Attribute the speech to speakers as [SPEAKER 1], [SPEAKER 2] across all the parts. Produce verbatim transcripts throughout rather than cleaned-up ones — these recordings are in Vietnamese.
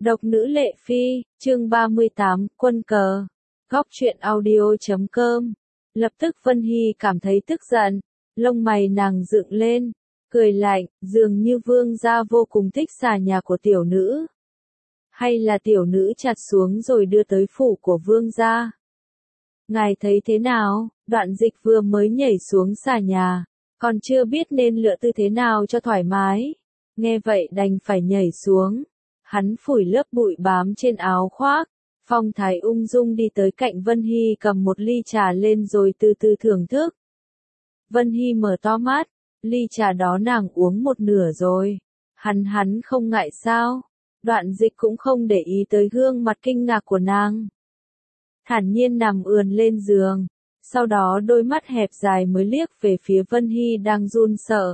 [SPEAKER 1] Độc nữ Lệ Phi, chương ba mươi tám, quân cờ. Góc truyện audio chấm com. Lập tức Vân Hy cảm thấy tức giận, lông mày nàng dựng lên, cười lạnh, dường như vương gia vô cùng thích xà nhà của tiểu nữ. Hay là tiểu nữ chặt xuống rồi đưa tới phủ của vương gia? Ngài thấy thế nào? Đoạn Dịch vừa mới nhảy xuống xà nhà, còn chưa biết nên lựa tư thế nào cho thoải mái. Nghe vậy đành phải nhảy xuống. Hắn phủi lớp bụi bám trên áo khoác, phong thái ung dung đi tới cạnh Vân Hy cầm một ly trà lên rồi từ từ thưởng thức. Vân Hy mở to mắt, ly trà đó nàng uống một nửa rồi. Hắn hắn không ngại sao? Đoạn Dịch cũng không để ý tới gương mặt kinh ngạc của nàng. Thản nhiên nằm ườn lên giường, sau đó đôi mắt hẹp dài mới liếc về phía Vân Hy đang run sợ.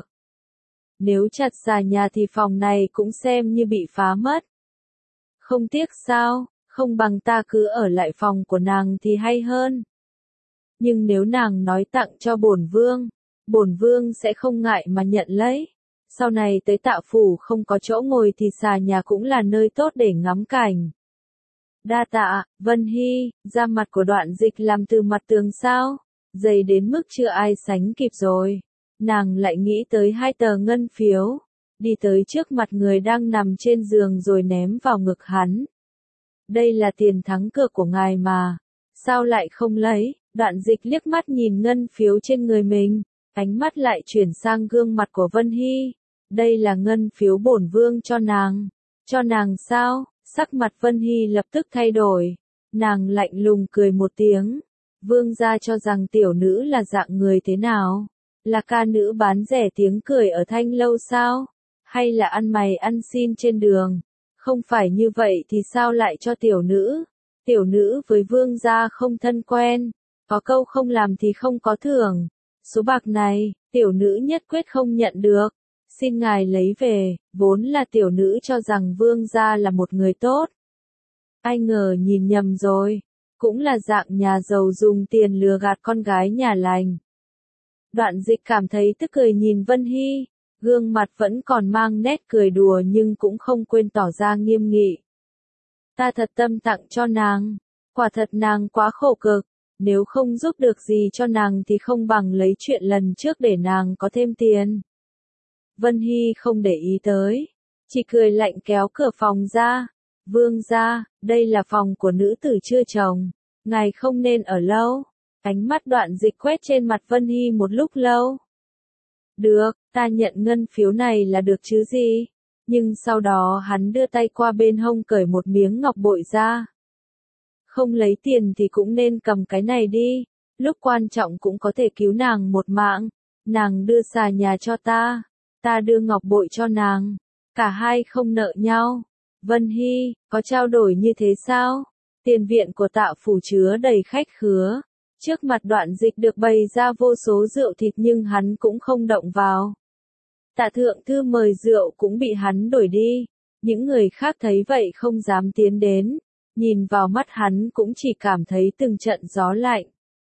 [SPEAKER 1] Nếu chặt xà nhà thì phòng này cũng xem như bị phá mất. Không tiếc sao, không bằng ta cứ ở lại phòng của nàng thì hay hơn. Nhưng nếu nàng nói tặng cho bổn vương, bổn vương sẽ không ngại mà nhận lấy. Sau này tới Tạo phủ không có chỗ ngồi thì xà nhà cũng là nơi tốt để ngắm cảnh. Đa tạ, Vân Hy, da mặt của Đoạn Dịch làm từ mặt tường sao, dày đến mức chưa ai sánh kịp rồi. Nàng lại nghĩ tới hai tờ ngân phiếu, đi tới trước mặt người đang nằm trên giường rồi ném vào ngực hắn. Đây là tiền thắng cược của ngài mà, sao lại không lấy? Đoạn Dịch liếc mắt nhìn ngân phiếu trên người mình, ánh mắt lại chuyển sang gương mặt của Vân Hy. Đây là ngân phiếu bổn vương cho nàng. Cho nàng sao? Sắc mặt Vân Hy lập tức thay đổi. Nàng lạnh lùng cười một tiếng. Vương gia cho rằng tiểu nữ là dạng người thế nào? Là ca nữ bán rẻ tiếng cười ở thanh lâu sao? Hay là ăn mày ăn xin trên đường? Không phải như vậy thì sao lại cho tiểu nữ? Tiểu nữ với vương gia không thân quen. Có câu không làm thì không có thưởng. Số bạc này, tiểu nữ nhất quyết không nhận được. Xin ngài lấy về, vốn là tiểu nữ cho rằng vương gia là một người tốt. Ai ngờ nhìn nhầm rồi. Cũng là dạng nhà giàu dùng tiền lừa gạt con gái nhà lành. Đoạn Dịch cảm thấy tức cười nhìn Vân Hy, gương mặt vẫn còn mang nét cười đùa nhưng cũng không quên tỏ ra nghiêm nghị. Ta thật tâm tặng cho nàng, quả thật nàng quá khổ cực, nếu không giúp được gì cho nàng thì không bằng lấy chuyện lần trước để nàng có thêm tiền. Vân Hy không để ý tới, chỉ cười lạnh kéo cửa phòng ra. Vương gia, đây là phòng của nữ tử chưa chồng, ngài không nên ở lâu. Ánh mắt Đoạn Dịch quét trên mặt Vân Hy một lúc lâu. Được, ta nhận ngân phiếu này là được chứ gì. Nhưng sau đó hắn đưa tay qua bên hông cởi một miếng ngọc bội ra. Không lấy tiền thì cũng nên cầm cái này đi. Lúc quan trọng cũng có thể cứu nàng một mạng. Nàng đưa xà nhà cho ta. Ta đưa ngọc bội cho nàng. Cả hai không nợ nhau. Vân Hy, có trao đổi như thế sao? Tiền viện của Tạo phủ chứa đầy khách khứa. Trước mặt Đoạn Dịch được bày ra vô số rượu thịt nhưng hắn cũng không động vào. Tạ thượng thư mời rượu cũng bị hắn đổi đi. Những người khác thấy vậy không dám tiến đến. Nhìn vào mắt hắn cũng chỉ cảm thấy từng trận gió lạnh.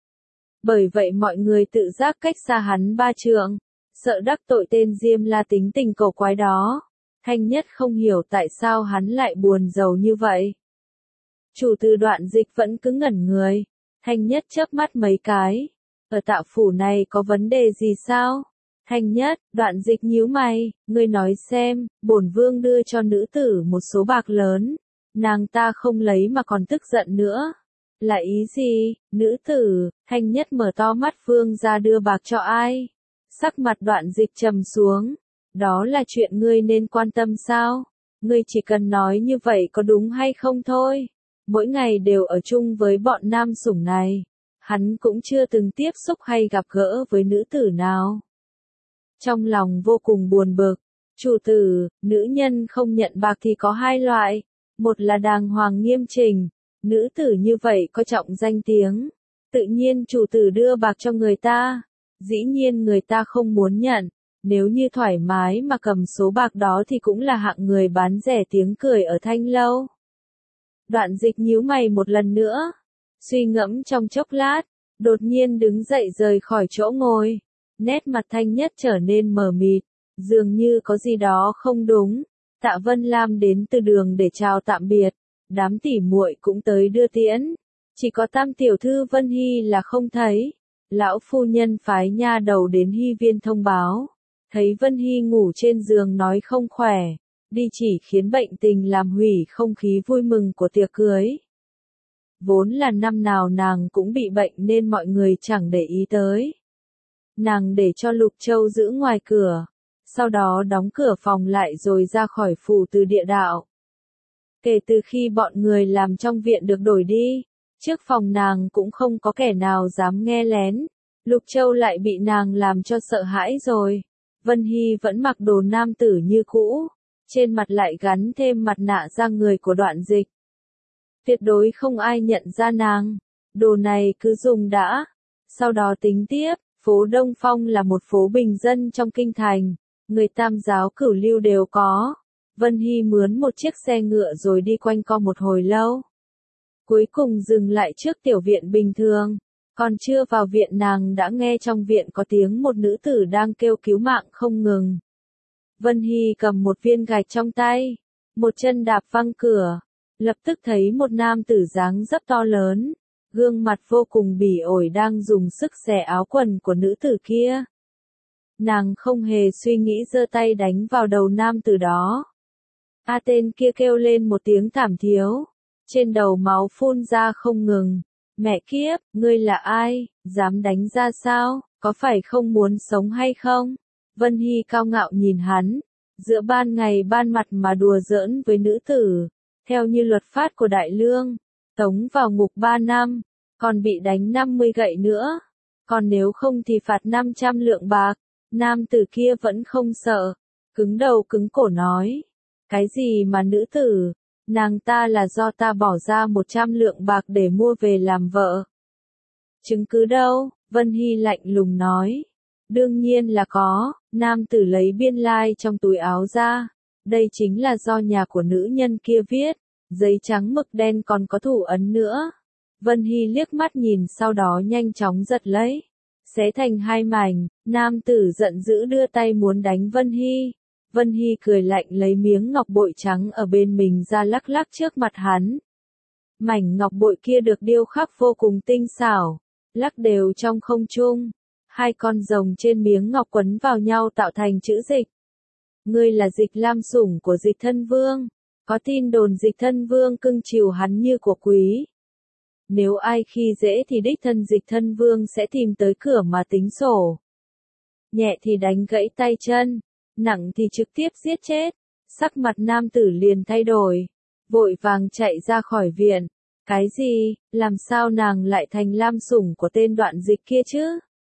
[SPEAKER 1] Bởi vậy mọi người tự giác cách xa hắn ba trượng. Sợ đắc tội tên Diêm La tính tình cổ quái đó. Thanh Nhất không hiểu tại sao hắn lại buồn rầu như vậy. Chủ từ Đoạn Dịch vẫn cứ ngẩn người. Thanh Nhất chớp mắt mấy cái. Ở Tạo phủ này có vấn đề gì sao? Thanh Nhất, Đoạn Dịch nhíu mày, ngươi nói xem, bổn vương đưa cho nữ tử một số bạc lớn. Nàng ta không lấy mà còn tức giận nữa. Là ý gì, nữ tử? Thanh Nhất mở to mắt, vương ra đưa bạc cho ai? Sắc mặt Đoạn Dịch trầm xuống. Đó là chuyện ngươi nên quan tâm sao? Ngươi chỉ cần nói như vậy có đúng hay không thôi. Mỗi ngày đều ở chung với bọn nam sủng này. Hắn cũng chưa từng tiếp xúc hay gặp gỡ với nữ tử nào. Trong lòng vô cùng buồn bực. Chủ tử, nữ nhân không nhận bạc thì có hai loại. Một là đàng hoàng nghiêm chỉnh. Nữ tử như vậy có trọng danh tiếng. Tự nhiên chủ tử đưa bạc cho người ta. Dĩ nhiên người ta không muốn nhận. Nếu như thoải mái mà cầm số bạc đó thì cũng là hạng người bán rẻ tiếng cười ở thanh lâu. Đoạn Dịch nhíu mày một lần nữa. Suy ngẫm trong chốc lát. Đột nhiên đứng dậy rời khỏi chỗ ngồi. Nét mặt Thanh Nhất trở nên mờ mịt. Dường như có gì đó không đúng. Tạ Vân Lam đến từ đường để chào tạm biệt, đám tỉ muội cũng tới đưa tiễn. Chỉ có Tam tiểu thư Vân Hy là không thấy. Lão phu nhân phái nha đầu đến Hy viên thông báo. Thấy Vân Hy ngủ trên giường nói không khỏe, đi chỉ khiến bệnh tình làm hủy không khí vui mừng của tiệc cưới. Vốn là năm nào nàng cũng bị bệnh nên mọi người chẳng để ý tới. Nàng để cho Lục Châu giữ ngoài cửa, sau đó đóng cửa phòng lại rồi ra khỏi phủ từ địa đạo. Kể từ khi bọn người làm trong viện được đổi đi, trước phòng nàng cũng không có kẻ nào dám nghe lén. Lục Châu lại bị nàng làm cho sợ hãi rồi. Vân Hy vẫn mặc đồ nam tử như cũ, trên mặt lại gắn thêm mặt nạ da người của Đoạn Dịch. Tuyệt đối không ai nhận ra nàng. Đồ này cứ dùng đã, sau đó tính tiếp. Phố Đông Phong là một phố bình dân trong kinh thành, người Tam giáo cửu lưu đều có. Vân Hy mướn một chiếc xe ngựa rồi đi quanh co một hồi lâu. Cuối cùng dừng lại trước tiểu viện bình thường. Còn chưa vào viện nàng đã nghe trong viện có tiếng một nữ tử đang kêu cứu mạng không ngừng. Vân Hy cầm một viên gạch trong tay, một chân đạp văng cửa, lập tức thấy một nam tử dáng dấp to lớn, gương mặt vô cùng bỉ ổi đang dùng sức xẻ áo quần của nữ tử kia. Nàng không hề suy nghĩ giơ tay đánh vào đầu nam tử đó. A tên kia kêu lên một tiếng thảm thiếu, trên đầu máu phun ra không ngừng. Mẹ kiếp, ngươi là ai, dám đánh ra sao, có phải không muốn sống hay không? Vân Hy cao ngạo nhìn hắn, giữa ban ngày ban mặt mà đùa giỡn với nữ tử, theo như luật pháp của Đại Lương, tống vào ngục ba năm, còn bị đánh năm mươi gậy nữa, còn nếu không thì phạt năm trăm lượng bạc. Nam tử kia vẫn không sợ, cứng đầu cứng cổ nói, cái gì mà nữ tử? Nàng ta là do ta bỏ ra một trăm lượng bạc để mua về làm vợ. Chứng cứ đâu? Vân Hy lạnh lùng nói. Đương nhiên là có. Nam tử lấy biên lai trong túi áo ra. Đây chính là do nhà của nữ nhân kia viết. Giấy trắng mực đen còn có thủ ấn nữa. Vân Hy liếc mắt nhìn sau đó nhanh chóng giật lấy. Xé thành hai mảnh. Nam tử giận dữ đưa tay muốn đánh Vân Hy. Vân Hy cười lạnh lấy miếng ngọc bội trắng ở bên mình ra lắc lắc trước mặt hắn. Mảnh ngọc bội kia được điêu khắc vô cùng tinh xảo, lắc đều trong không trung. Hai con rồng trên miếng ngọc quấn vào nhau tạo thành chữ Dịch. Ngươi là Dịch Lam sủng của Dịch Thân Vương. Có tin đồn Dịch Thân Vương cưng chiều hắn như của quý. Nếu ai khi dễ thì đích thân Dịch Thân Vương sẽ tìm tới cửa mà tính sổ. Nhẹ thì đánh gãy tay chân, nặng thì trực tiếp giết chết. Sắc mặt nam tử liền thay đổi, vội vàng chạy ra khỏi viện. Cái gì, làm sao nàng lại thành lam sủng của tên Đoạn Dịch kia chứ?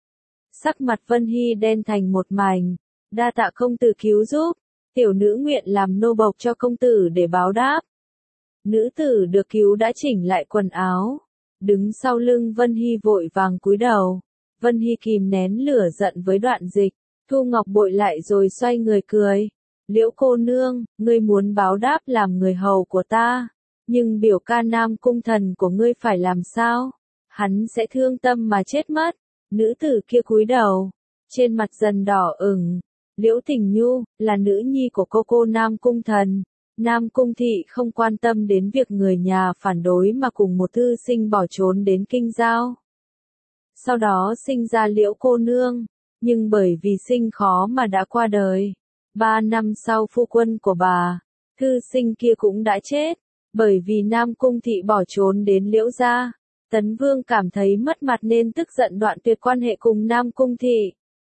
[SPEAKER 1] Sắc mặt Vân Hy đen thành một mảnh, đa tạ công tử cứu giúp, tiểu nữ nguyện làm nô bộc cho công tử để báo đáp. Nữ tử được cứu đã chỉnh lại quần áo, đứng sau lưng Vân Hy vội vàng cúi đầu. Vân Hy kìm nén lửa giận với Đoạn Dịch, thu ngọc bội lại rồi xoay người cười. Liễu cô nương, ngươi muốn báo đáp làm người hầu của ta, nhưng biểu ca Nam Cung Thần của ngươi phải làm sao? Hắn sẽ thương tâm mà chết mất. Nữ tử kia cúi đầu, trên mặt dần đỏ ửng. Liễu Tình Nhu, là nữ nhi của cô cô Nam Cung Thần. Nam Cung Thị không quan tâm đến việc người nhà phản đối mà cùng một thư sinh bỏ trốn đến Kinh Giao. Sau đó sinh ra Liễu cô nương, nhưng bởi vì sinh khó mà đã qua đời. Ba năm sau phu quân của bà, thư sinh kia cũng đã chết, bởi vì Nam Cung Thị bỏ trốn đến Liễu gia. Tấn Vương cảm thấy mất mặt nên tức giận đoạn tuyệt quan hệ cùng Nam Cung Thị.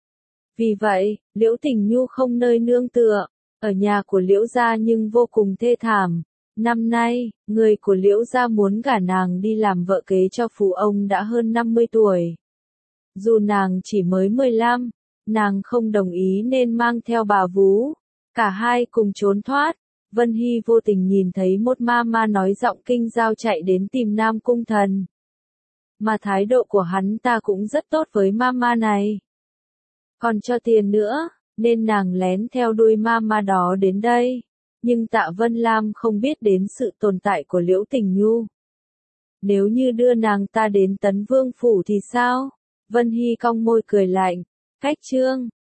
[SPEAKER 1] Vì vậy, Liễu Tình Nhu không nơi nương tựa, ở nhà của Liễu gia nhưng vô cùng thê thảm. Năm nay, người của Liễu gia muốn gả nàng đi làm vợ kế cho phú ông đã hơn năm mươi tuổi. Dù nàng chỉ mới mười lăm, nàng không đồng ý nên mang theo bà vú. Cả hai cùng trốn thoát. Vân Hy vô tình nhìn thấy một ma ma nói giọng Kinh Giao chạy đến tìm Nam Cung Thần. Mà thái độ của hắn ta cũng rất tốt với ma ma này. Còn cho tiền nữa, nên nàng lén theo đuôi ma ma đó đến đây. Nhưng Tạ Vân Lam không biết đến sự tồn tại của Liễu Tình Nhu. Nếu như đưa nàng ta đến Tấn Vương phủ thì sao? Vân Hy cong môi cười lạnh. Cách chương